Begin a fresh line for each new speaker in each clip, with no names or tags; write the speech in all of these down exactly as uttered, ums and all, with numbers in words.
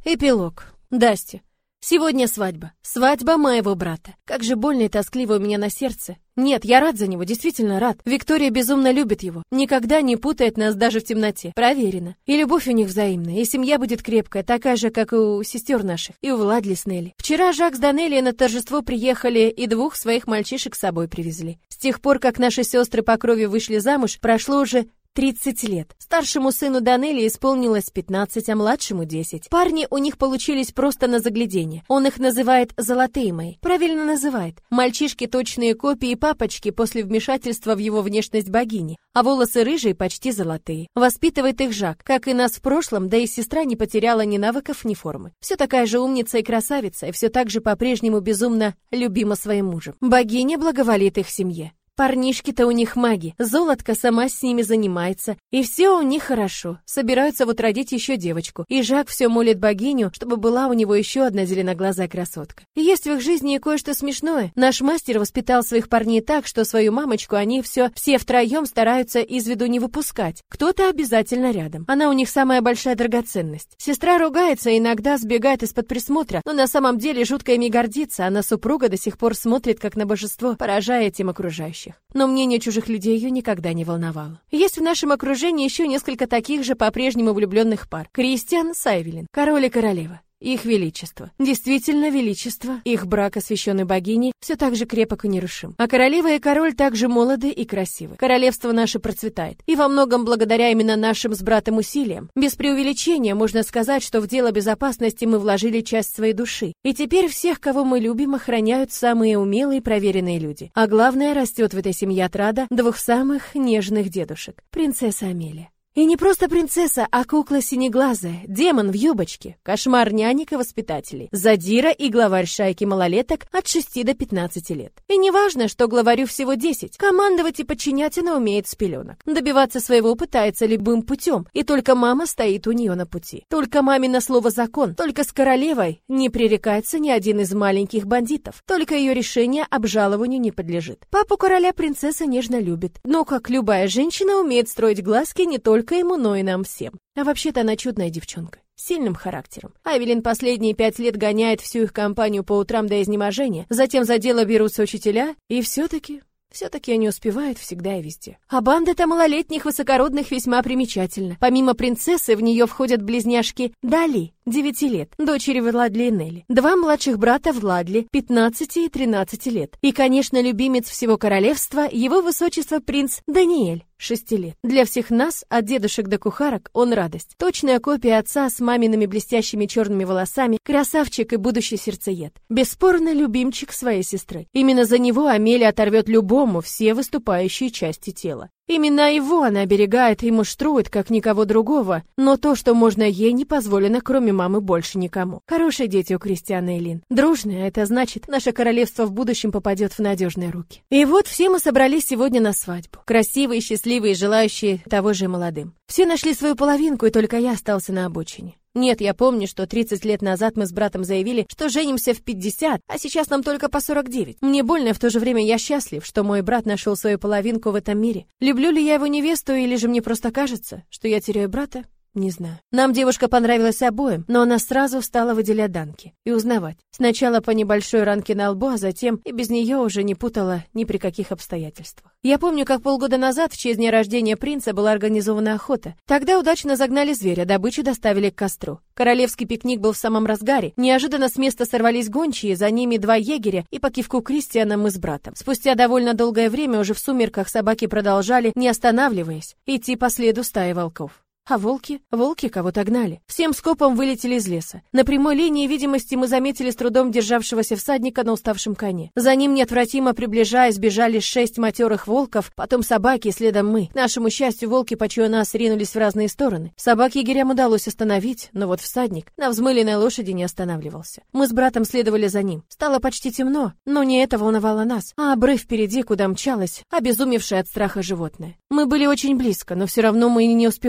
Эпилог. Дасти. Сегодня свадьба. Свадьба моего брата. Как же больно и тоскливо у меня на сердце. Нет, я рад за него, действительно рад. Виктория безумно любит его. Никогда не путает нас даже в темноте. Проверено. И любовь у них взаимная, и семья будет крепкая, такая же, как и у сестер наших, и у Владли с Нелли. Вчера Жак с Данелией на торжество приехали и двух своих мальчишек с собой привезли. С тех пор, как наши сестры по крови вышли замуж, прошло уже тридцать лет. Старшему сыну Данелии исполнилось пятнадцать, а младшему десять. Парни у них получились просто на загляденье. Он их называет «золотые мои». Правильно называет. Мальчишки точные копии папочки после вмешательства в его внешность богини, а волосы рыжие почти золотые. Воспитывает их Жак, как и нас в прошлом, да и сестра не потеряла ни навыков, ни формы. Все такая же умница и красавица, и все так же по-прежнему безумно любима своим мужем. Богиня благоволит их семье. Парнишки-то у них маги, Золотка сама с ними занимается, и все у них хорошо. Собираются вот родить еще девочку, и Жак все молит богиню, чтобы была у него еще одна зеленоглазая красотка. И есть в их жизни и кое-что смешное. Наш мастер воспитал своих парней так, что свою мамочку они все, все втроем стараются из виду не выпускать. Кто-то обязательно рядом. Она у них самая большая драгоценность. Сестра ругается и иногда сбегает из-под присмотра, но на самом деле жутко ими гордится, а на супруга до сих пор смотрит как на божество, поражая этим окружающих. Но мнение чужих людей ее никогда не волновало. Есть в нашем окружении еще несколько таких же по-прежнему влюбленных пар. Кристиан с Айвелин, король и королева. Их величество. Действительно величество. Их брак, освященный богиней, все так же крепок и нерушим. А королева и король также молоды и красивы. Королевство наше процветает. И во многом благодаря именно нашим с братом усилиям. Без преувеличения можно сказать, что в дело безопасности мы вложили часть своей души. И теперь всех, кого мы любим, охраняют самые умелые и проверенные люди. А главное, растет в этой семье отрада двух самых нежных дедушек. Принцесса Амелия. И не просто принцесса, а кукла синеглазая, демон в юбочке, кошмар нянек и воспитателей, задира и главарь шайки малолеток от шести до пятнадцати лет. И не важно, что главарю всего десять, командовать и подчинять она умеет с пеленок. Добиваться своего пытается любым путем, и только мама стоит у нее на пути. Только мамино слово закон, только с королевой не пререкается ни один из маленьких бандитов, только ее решение обжалованию не подлежит. Папу короля принцесса нежно любит, но, как любая женщина, умеет строить глазки не только ему, но и нам всем. А вообще-то она чудная девчонка, с сильным характером. Айвелин последние пять лет гоняет всю их компанию по утрам до изнеможения, затем за дело берутся учителя, и все-таки... Все-таки они успевают всегда и везде. А банда-то малолетних высокородных весьма примечательна. Помимо принцессы, в нее входят близняшки Дали, девяти лет, дочери Владли и Нелли, два младших брата Владли, пятнадцати и тринадцати лет. И, конечно, любимец всего королевства, его высочество принц Даниэль, шести лет. Для всех нас, от дедушек до кухарок, он радость. Точная копия отца с мамиными блестящими черными волосами, красавчик и будущий сердцеед. Бесспорно любимчик своей сестры. Именно за него Амелия оторвет любому все выступающие части тела. Именно его она оберегает и муштрует, как никого другого, но то, что можно ей, не позволено, кроме мамы, больше никому. Хорошие дети у Кристиана и Лин. Дружные, это значит, наше королевство в будущем попадет в надежные руки. И вот все мы собрались сегодня на свадьбу. Красивые, счастливые, желающие того же молодым. Все нашли свою половинку, и только я остался на обочине. Нет, я помню, что тридцать лет назад мы с братом заявили, что женимся в пятьдесят, а сейчас нам только по сорок девять. Мне больно, и в то же время я счастлив, что мой брат нашел свою половинку в этом мире. Люблю ли я его невесту, или же мне просто кажется, что я теряю брата? Не знаю. Нам девушка понравилась обоим, но она сразу стала выделять Данки и узнавать. Сначала по небольшой ранке на лбу, а затем и без нее уже не путала ни при каких обстоятельствах. Я помню, как полгода назад в честь дня рождения принца была организована охота. Тогда удачно загнали зверя, добычу доставили к костру. Королевский пикник был в самом разгаре. Неожиданно с места сорвались гончие, за ними два егеря, и по кивку Кристиана мы с братом. Спустя довольно долгое время, уже в сумерках, собаки продолжали, не останавливаясь, идти по следу стаи волков. А волки? Волки кого-то гнали. Всем скопом вылетели из леса. На прямой линии видимости мы заметили с трудом державшегося всадника на уставшем коне. За ним, неотвратимо приближаясь, бежали шесть матерых волков, потом собаки, и следом мы. К нашему счастью, волки, почуя нас, ринулись в разные стороны. Собак егерям удалось остановить, но вот всадник на взмыленной лошади не останавливался. Мы с братом следовали за ним. Стало почти темно, но не это волновало нас, а обрыв впереди, куда мчалось обезумевшее от страха животное. Мы были очень близко, но все равно мы не успевали совсем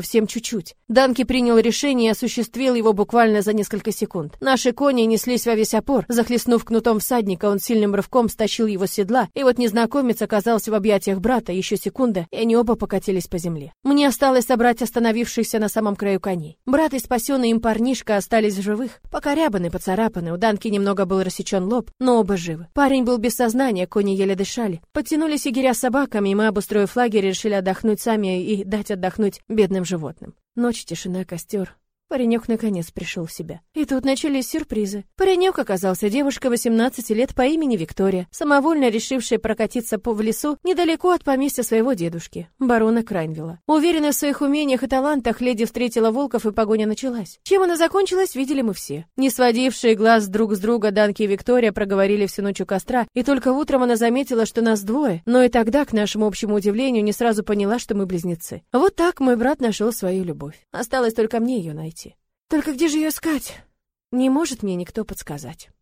совсем чуть-чуть. Данки принял решение и осуществил его буквально за несколько секунд. Наши кони неслись во весь опор. Захлестнув кнутом всадника, он сильным рывком стащил его с седла, и вот незнакомец оказался в объятиях брата. Еще секунда, и они оба покатились по земле. Мне осталось собрать остановившихся на самом краю коней. Брат и спасенный им парнишка остались в живых. Покорябаны, поцарапаны, у Данки немного был рассечен лоб, но оба живы. Парень был без сознания, кони еле дышали. Подтянулись егеря с собаками, и мы, обустроив лагерь, решили отдохнуть сами и дать отдохнуть бедным животным. Ночь, тишина, костер. Паренек наконец пришел в себя. И тут начались сюрпризы. Паренек оказался девушкой восемнадцати лет по имени Виктория, самовольно решившая прокатиться по в лесу недалеко от поместья своего дедушки, барона Крайнвилла. Уверенная в своих умениях и талантах, леди встретила волков, и погоня началась. Чем она закончилась, видели мы все. Не сводившие глаз друг с друга Данки и Виктория проговорили всю ночь у костра, и только утром она заметила, что нас двое, но и тогда, к нашему общему удивлению, не сразу поняла, что мы близнецы. Вот так мой брат нашел свою любовь. Осталось только мне ее найти. Только где же ее искать? Не может мне никто подсказать.